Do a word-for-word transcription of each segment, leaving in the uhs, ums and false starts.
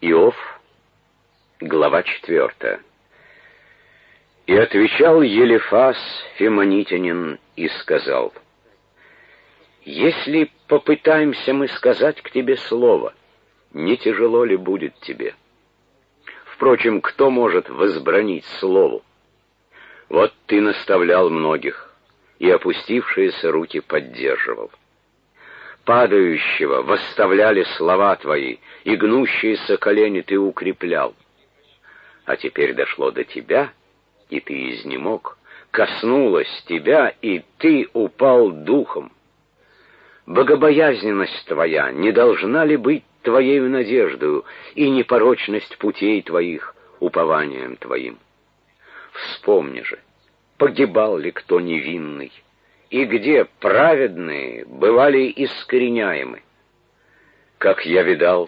Иов, глава четвертая. И отвечал Елифас Фимонитянин и сказал: «Если попытаемся мы сказать к тебе слово, не тяжело ли будет тебе? Впрочем, кто может возбранить слову? Вот ты наставлял многих, и опустившиеся руки поддерживал. Падающего восставляли слова твои, и гнущиеся колени ты укреплял. А теперь дошло до тебя, и ты изнемог, коснулось тебя, и ты упал духом. Богобоязненность твоя не должна ли быть твоею надеждою, и непорочность путей твоих упованием твоим? Вспомни же, погибал ли кто невинный, и где праведные бывали искореняемы? Как я видал,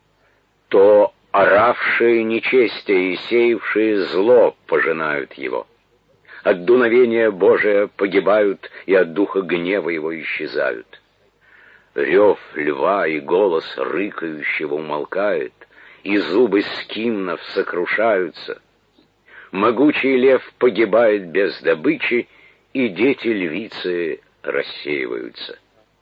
то оравшие нечестие и сеявшие зло пожинают его. От дуновения Божия погибают, и от духа гнева его исчезают. Рев льва и голос рыкающего умолкает, и зубы скимнов сокрушаются. Могучий лев погибает без добычи, и дети львицы рассеиваются.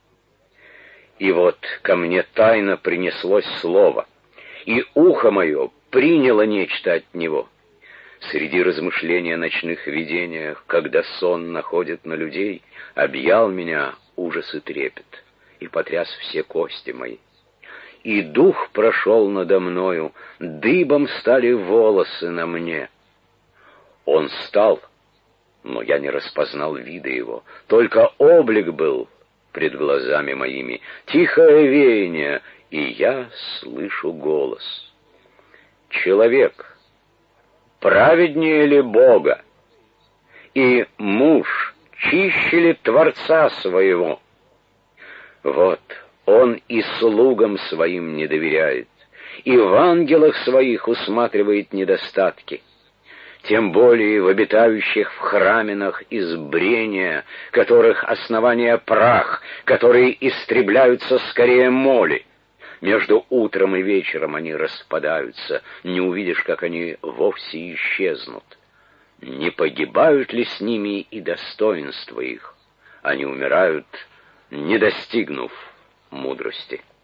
И вот ко мне тайно принеслось слово, и ухо мое приняло нечто от него. Среди размышления о ночных видениях, когда сон находит на людей, объял меня ужас и трепет, и потряс все кости мои. И дух прошел надо мною, дыбом стали волосы на мне. Он стал, но я не распознал вида его, только облик был пред глазами моими, тихое веяние, и я слышу голос. Человек, праведнее ли Бога? И муж, чище ли Творца своего? Вот, он и слугам своим не доверяет, и в ангелах своих усматривает недостатки. Тем более в обитающих в храминах избрения, которых основание прах, которые истребляются скорее моли. Между утром и вечером они распадаются, не увидишь, как они вовсе исчезнут. Не погибают ли с ними и достоинства их? Они умирают, не достигнув мудрости.